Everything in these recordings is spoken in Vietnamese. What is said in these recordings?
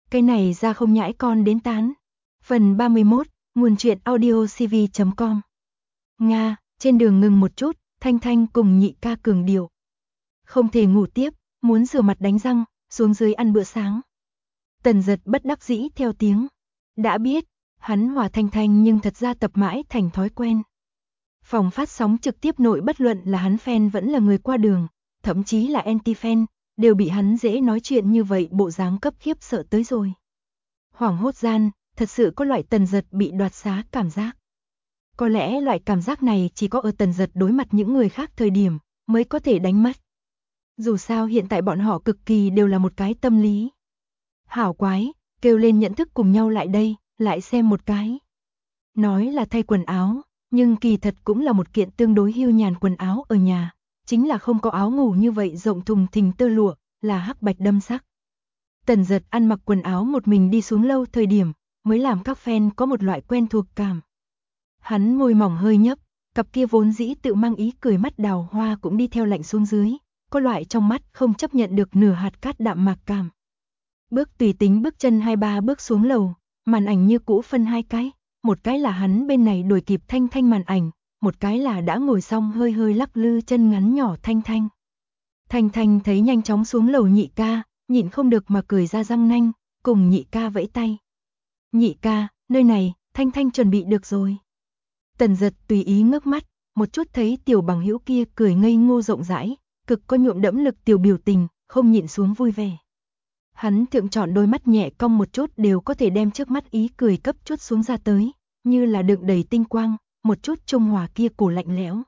Cái này ra không nhãi con đến tán. Phần 31, nguồn truyện audiocv.com. Nga, trên đường ngừng một chút, Thanh Thanh cùng nhị ca cường điệu. Không thể ngủ tiếp, muốn rửa mặt đánh răng, xuống dưới ăn bữa sáng. Tần Giật bất đắc dĩ theo tiếng. Đã biết, hắn hòa Thanh Thanh nhưng thật ra tập mãi thành thói quen. Phòng phát sóng trực tiếp nội bất luận là hắn fan vẫn là người qua đường, thậm chí là anti-fan, đều bị hắn dễ nói chuyện như vậy bộ dáng cấp khiếp sợ tới rồi. Hoảng hốt gian, thật sự có loại Tần Giật bị đoạt xá cảm giác. Có lẽ loại cảm giác này chỉ có ở Tần Giật đối mặt những người khác thời điểm mới có thể đánh mất. Dù sao hiện tại bọn họ cực kỳ đều là một cái tâm lý. Hảo quái, kêu lên nhận thức cùng nhau lại đây, lại xem một cái. Nói là thay quần áo, nhưng kỳ thật cũng là một kiện tương đối hiu nhàn quần áo ở nhà, chính là không có áo ngủ như vậy rộng thùng thình tơ lụa, là hắc bạch đâm sắc. Tần Giật ăn mặc quần áo một mình đi xuống lâu thời điểm, mới làm các fan có một loại quen thuộc cảm. Hắn môi mỏng hơi nhấp, cặp kia vốn dĩ tự mang ý cười mắt đào hoa cũng đi theo lạnh xuống dưới, có loại trong mắt không chấp nhận được nửa hạt cát đạm mạc cảm. Bước tùy tính bước chân 2-3 bước xuống lầu, màn ảnh như cũ phân hai cái, một cái là hắn bên này đuổi kịp Thanh Thanh màn ảnh, một cái là đã ngồi xong hơi hơi lắc lư chân ngắn nhỏ Thanh Thanh. Thanh Thanh thấy nhanh chóng xuống lầu nhị ca, nhịn không được mà cười ra răng nanh, cùng nhị ca vẫy tay. Nhị ca, nơi này, Thanh Thanh chuẩn bị được rồi. Tần Giật tùy ý ngước mắt, một chút thấy tiểu bằng hữu kia cười ngây ngô rộng rãi, cực có nhuộm đẫm lực tiểu biểu tình, không nhịn xuống vui vẻ. Hắn thượng chọn đôi mắt nhẹ cong một chút đều có thể đem trước mắt ý cười cấp chút xuống ra tới, như là đựng đầy tinh quang, một chút trung hòa kia cổ lạnh lẽo.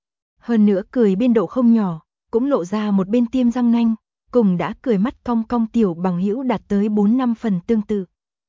Hơn nữa cười biên độ không nhỏ, cũng lộ ra một bên tiêm răng nanh, cùng đã cười mắt cong cong tiểu bằng hữu đạt tới 4-5 phần tương tự.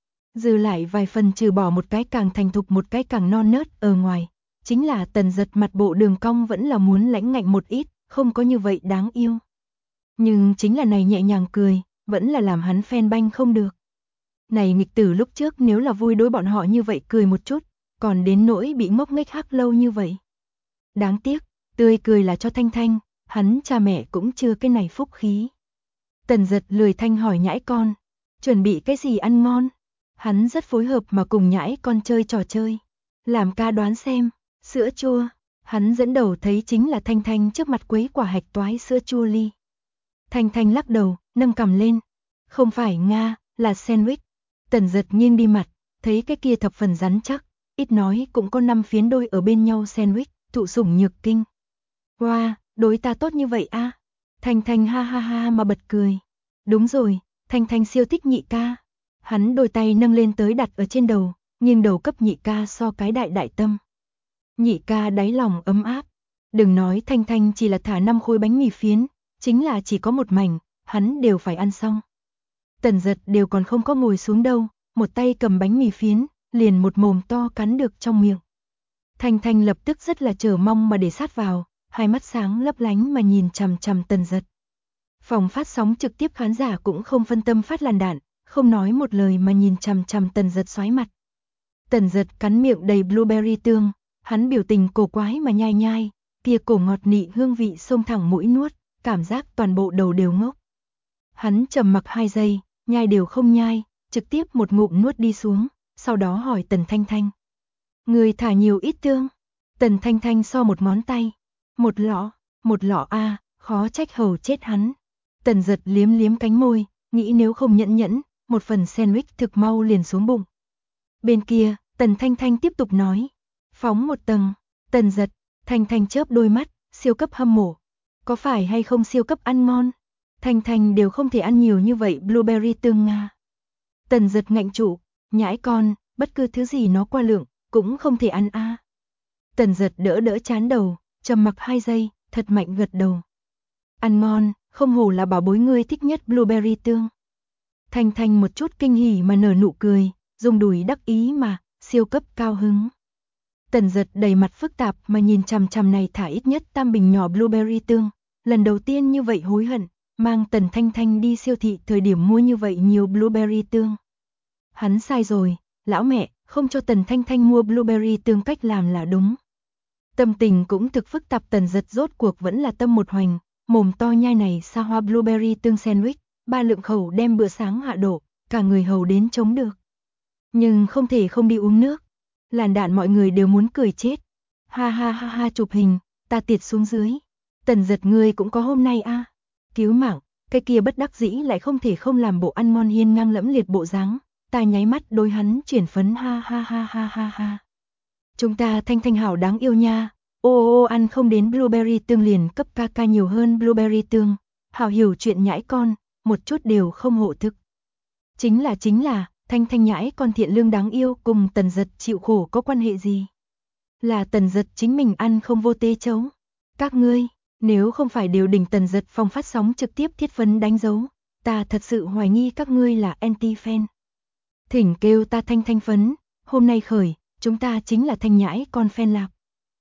Dư lại vài phần trừ bỏ một cái càng thành thục một cái càng non nớt ở ngoài, chính là Tần Giật mặt bộ đường cong vẫn là muốn lãnh ngạnh một ít, không có như vậy đáng yêu. Nhưng chính là này nhẹ nhàng cười, vẫn là làm hắn fan banh không được. Này nghịch tử lúc trước nếu là vui đối bọn họ như vậy cười một chút, còn đến nỗi bị ngốc nghếch hắc lâu như vậy. Đáng tiếc, tươi cười là cho Thanh Thanh, hắn cha mẹ cũng chưa cái này phúc khí. Tần Giật lười thanh hỏi nhãi con, chuẩn bị cái gì ăn ngon? Hắn rất phối hợp mà cùng nhãi con chơi trò chơi. Làm ca đoán xem, sữa chua. Hắn dẫn đầu thấy chính là Thanh Thanh trước mặt quấy quả hạch toái sữa chua ly. Thanh Thanh lắc đầu, nâng cằm lên. Không phải Nga, là sandwich. Tần Giật nghiêng đi mặt, thấy cái kia thập phần rắn chắc, ít nói cũng có 5 phiến đôi ở bên nhau sandwich, thụ sủng nhược kinh. Wow, đối ta tốt như vậy a. Thanh Thanh ha ha ha mà bật cười. Đúng rồi, Thanh Thanh siêu thích nhị ca. Hắn đôi tay nâng lên tới đặt ở trên đầu, nghiêng đầu cấp nhị ca so cái đại đại tâm. Nhị ca đáy lòng ấm áp. Đừng nói Thanh Thanh chỉ là thả 5 khối bánh mì phiến, chính là chỉ có một mảnh, hắn đều phải ăn xong. Tần Giật đều còn không có ngồi xuống đâu, một tay cầm bánh mì phiến, liền một mồm to cắn được trong miệng. Thanh Thanh lập tức rất là chờ mong mà để sát vào, hai mắt sáng lấp lánh mà nhìn chằm chằm Tần Giật. Phòng phát sóng trực tiếp khán giả cũng không phân tâm phát làn đạn, không nói một lời mà nhìn chằm chằm Tần Giật xoáy mặt. Tần Giật cắn miệng đầy blueberry tương, hắn biểu tình cổ quái mà nhai nhai, kia cổ ngọt nị hương vị xông thẳng mũi nuốt, cảm giác toàn bộ đầu đều ngốc. Hắn trầm mặc 2 giây, nhai đều không nhai, trực tiếp một ngụm nuốt đi xuống, sau đó hỏi Tần Thanh Thanh. Người thả nhiều ít tương? Tần Thanh Thanh so một ngón tay. Một lọ a, khó trách hầu chết hắn. Tần Giật liếm liếm cánh môi, nghĩ nếu không nhẫn nhẫn, một phần sandwich thực mau liền xuống bụng. Bên kia, Tần Thanh Thanh tiếp tục nói. Phóng một tầng, Tần Giật, Thanh Thanh chớp đôi mắt, siêu cấp hâm mộ. Có phải hay không siêu cấp ăn ngon? Thanh Thanh đều không thể ăn nhiều như vậy blueberry tương Nga. Tần Giật ngạnh trụ, nhãi con, bất cứ thứ gì nó qua lượng, cũng không thể ăn a. Tần Giật đỡ đỡ chán đầu, trầm mặc 2 giây, thật mạnh gật đầu. Ăn ngon, không hổ là bảo bối ngươi thích nhất blueberry tương. Thanh Thanh một chút kinh hỉ mà nở nụ cười, dùng đùi đắc ý mà, siêu cấp cao hứng. Tần Giật đầy mặt phức tạp mà nhìn chằm chằm này thả ít nhất 3 bình nhỏ blueberry tương, lần đầu tiên như vậy hối hận, mang Tần Thanh Thanh đi siêu thị thời điểm mua như vậy nhiều blueberry tương. Hắn sai rồi, lão mẹ, không cho Tần Thanh Thanh mua blueberry tương cách làm là đúng. Tâm tình cũng thực phức tạp. Tần Giật rốt cuộc vẫn là tâm một hoành, mồm to nhai này xa hoa blueberry tương sandwich, 3 lượng khẩu đem bữa sáng hạ đổ, cả người hầu đến chống được. Nhưng không thể không đi uống nước. Làn đạn mọi người đều muốn cười chết. Ha ha ha ha, chụp hình, ta tiệt xuống dưới. Tần Dật ngươi cũng có hôm nay a. Cứu mạng, cái kia bất đắc dĩ lại không thể không làm bộ ăn ngon hiên ngang lẫm liệt bộ dáng. Ta nháy mắt đối hắn chuyển phấn ha ha ha ha ha ha. Chúng ta Thanh Thanh hảo đáng yêu nha. Ô ăn không đến blueberry tương liền cấp ca ca nhiều hơn blueberry tương. Hảo hiểu chuyện nhãi con, một chút đều không hộ thực. Chính là, Thanh Thanh nhãi con thiện lương đáng yêu cùng Tần Dật chịu khổ có quan hệ gì? Là Tần Dật chính mình ăn không vô tê chấu. Các ngươi, nếu không phải đều đỉnh Tần Dật phòng phát sóng trực tiếp thiết phấn đánh dấu, ta thật sự hoài nghi các ngươi là anti-fan. Thỉnh kêu ta Thanh Thanh phấn, hôm nay khởi, chúng ta chính là Thanh nhãi con fan lạc.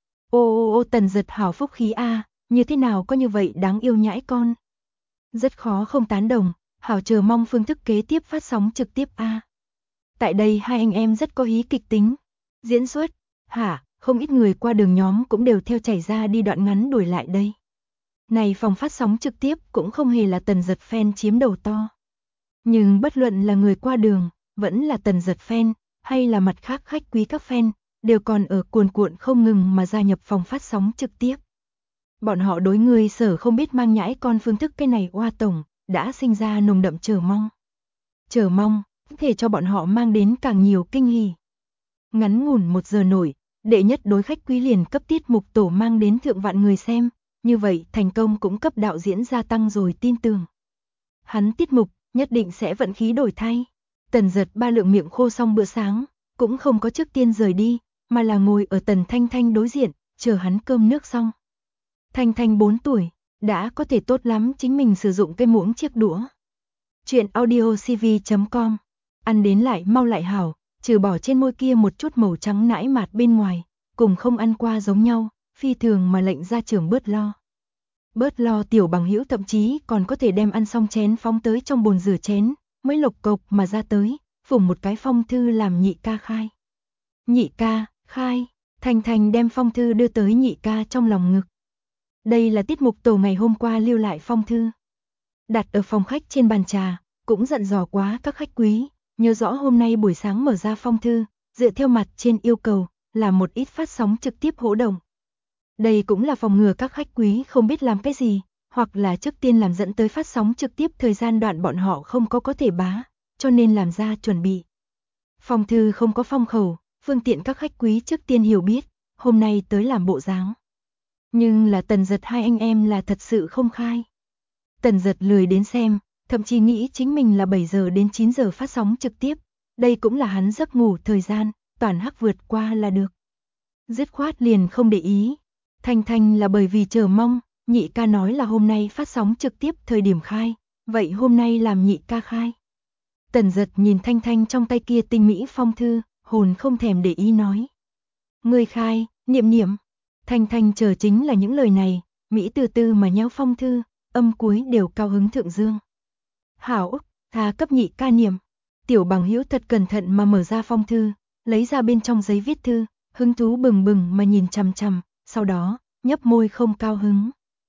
Ô Tần Dật hảo phúc khí a, như thế nào có như vậy đáng yêu nhãi con? Rất khó không tán đồng, hảo chờ mong phương thức kế tiếp phát sóng trực tiếp a. Tại đây hai anh em rất có hí kịch tính. Diễn xuất, không ít người qua đường nhóm cũng đều theo chảy ra đi đoạn ngắn đuổi lại đây. Này phòng phát sóng trực tiếp cũng không hề là Tần Dật fan chiếm đầu to. Nhưng bất luận là người qua đường, vẫn là Tần Dật fan, hay là mặt khác khách quý các fan, đều còn ở cuồn cuộn không ngừng mà gia nhập phòng phát sóng trực tiếp. Bọn họ đối người sở không biết mang nhãi con phương thức cái này oa tổng, đã sinh ra nồng đậm chờ mong. Chờ mong, có thể cho bọn họ mang đến càng nhiều kinh hỉ. Ngắn ngủn 1 giờ nổi, đệ nhất đối khách quý liền cấp tiết mục tổ mang đến thượng vạn người xem, như vậy thành công cũng cấp đạo diễn gia tăng rồi tin tưởng. Hắn tiết mục, nhất định sẽ vận khí đổi thay. Tần Dật ba lượng miệng khô xong bữa sáng, cũng không có trước tiên rời đi, mà là ngồi ở Tần Thanh Thanh đối diện, chờ hắn cơm nước xong. Thanh Thanh 4 tuổi, đã có thể tốt lắm chính mình sử dụng cái muỗng chiếc đũa. Chuyện audiocv.com, ăn đến lại mau lại hảo, trừ bỏ trên môi kia một chút màu trắng nãi mạt bên ngoài, cùng không ăn qua giống nhau, phi thường mà lệnh gia trưởng bớt lo. Bớt lo tiểu bằng hữu thậm chí còn có thể đem ăn xong chén phóng tới trong bồn rửa chén, mới lộc cộc mà ra tới, phủng một cái phong thư làm nhị ca khai. Nhị ca, khai, Thanh Thanh đem phong thư đưa tới nhị ca trong lòng ngực. Đây là tiết mục tổ ngày hôm qua lưu lại phong thư. Đặt ở phòng khách trên bàn trà, cũng dặn dò quá các khách quý, nhớ rõ hôm nay buổi sáng mở ra phong thư, dựa theo mặt trên yêu cầu, là một ít phát sóng trực tiếp hỗ động. Đây cũng là phòng ngừa các khách quý không biết làm cái gì, hoặc là trước tiên làm dẫn tới phát sóng trực tiếp thời gian đoạn bọn họ không có thể bá, cho nên làm ra chuẩn bị. Phong thư không có phong khẩu, phương tiện các khách quý trước tiên hiểu biết, hôm nay tới làm bộ dáng. Nhưng là Tần Dật hai anh em là thật sự không khai. Tần Dật lười đến xem, thậm chí nghĩ chính mình là 7 giờ đến 9 giờ phát sóng trực tiếp, đây cũng là hắn giấc ngủ thời gian, toàn hắc vượt qua là được. Dứt khoát liền không để ý. Thanh Thanh là bởi vì chờ mong, nhị ca nói là hôm nay phát sóng trực tiếp thời điểm khai, vậy hôm nay làm nhị ca khai. Tần Dật nhìn Thanh Thanh trong tay kia tinh mỹ phong thư, hồn không thèm để ý nói. Người khai, niệm. Thanh Thanh chờ chính là những lời này, Mỹ từ từ mà nhéo phong thư, âm cuối đều cao hứng thượng dương. Hảo, thà cấp nhị ca niệm. Tiểu bằng hữu thật cẩn thận mà mở ra phong thư, lấy ra bên trong giấy viết thư, hứng thú bừng bừng mà nhìn chằm chằm, sau đó, nhấp môi không cao hứng.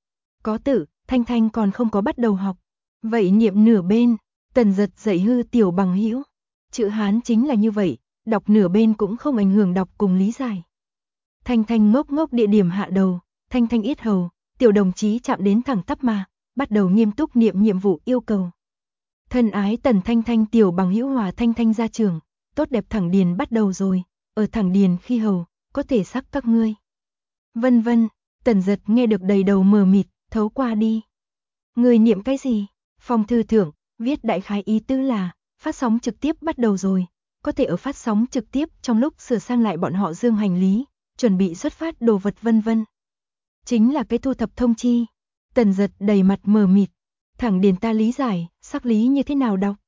Có tự, Thanh Thanh còn không có bắt đầu học. Vậy niệm nửa bên, Tần Dật dạy hư tiểu bằng hữu. Chữ Hán chính là như vậy, đọc nửa bên cũng không ảnh hưởng đọc cùng lý giải. Thanh Thanh ngốc ngốc địa điểm hạ đầu, Thanh Thanh yết hầu, tiểu đồng chí chạm đến thẳng tắp mà, bắt đầu nghiêm túc niệm nhiệm vụ yêu cầu. Thân ái Tần Thanh Thanh tiểu bằng hữu hòa Thanh Thanh ra trường, tốt đẹp thẳng điền bắt đầu rồi, ở thẳng điền khi hầu, có thể sắc các ngươi. Vân vân, Tần Dật nghe được đầy đầu mờ mịt, thấu qua đi. Người niệm cái gì? Phong thư thưởng, viết đại khái ý tứ là, phát sóng trực tiếp bắt đầu rồi, có thể ở phát sóng trực tiếp trong lúc sửa sang lại bọn họ dương hành lý, chuẩn bị xuất phát đồ vật vân vân. Chính là cái thu thập thông chi. Tần Dật đầy mặt mờ mịt, thẳng điền ta lý giải, sắc lý như thế nào đọc?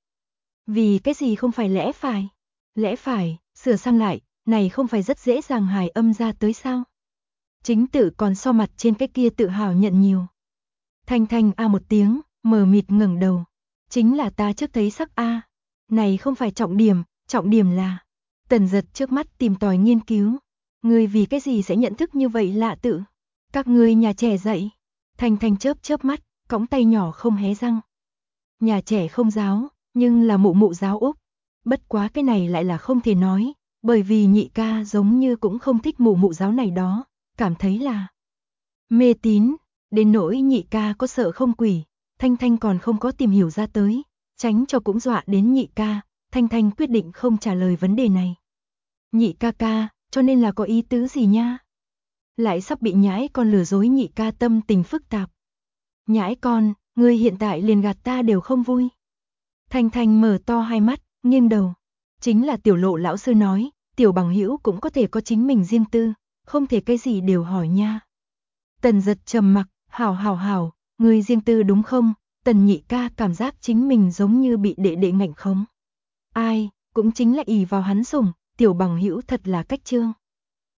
Vì cái gì không phải lẽ phải? Lẽ phải, sửa sang lại, này không phải rất dễ dàng hài âm ra tới sao? Chính tự còn so mặt trên cái kia tự hào nhận nhiều. Thanh Thanh a một tiếng, mờ mịt ngẩng đầu. Chính là ta trước thấy sắc a. Này không phải trọng điểm là. Tần Dật trước mắt tìm tòi nghiên cứu. Ngươi vì cái gì sẽ nhận thức như vậy lạ tự? Các ngươi nhà trẻ dạy. Thanh Thanh chớp chớp mắt, cõng tay nhỏ không hé răng. Nhà trẻ không giáo, Nhưng là mụ mụ giáo Úc. Bất quá cái này lại là không thể nói, bởi vì nhị ca giống như cũng không thích mụ mụ giáo này đó, cảm thấy là mê tín, đến nỗi nhị ca có sợ không quỷ, Thanh Thanh còn không có tìm hiểu ra tới, tránh cho cũng dọa đến nhị ca, Thanh Thanh quyết định không trả lời vấn đề này. Nhị ca ca, cho nên là có ý tứ gì nha? Lại sắp bị nhãi con lừa dối, nhị ca tâm tình phức tạp. Nhãi con, ngươi hiện tại liền gạt ta đều không vui. Thanh Thanh mở to hai mắt, nghiêng đầu. Chính là Tiểu Lộ lão sư nói, tiểu bằng hữu cũng có thể có chính mình riêng tư, không thể cái gì đều hỏi nha. Tần Giật trầm mặc, hảo, ngươi riêng tư đúng không? Tần nhị ca cảm giác chính mình giống như bị đệ đệ ngạnh khống. Ai, cũng chính là ỷ vào hắn sủng, tiểu bằng hữu thật là cách trương.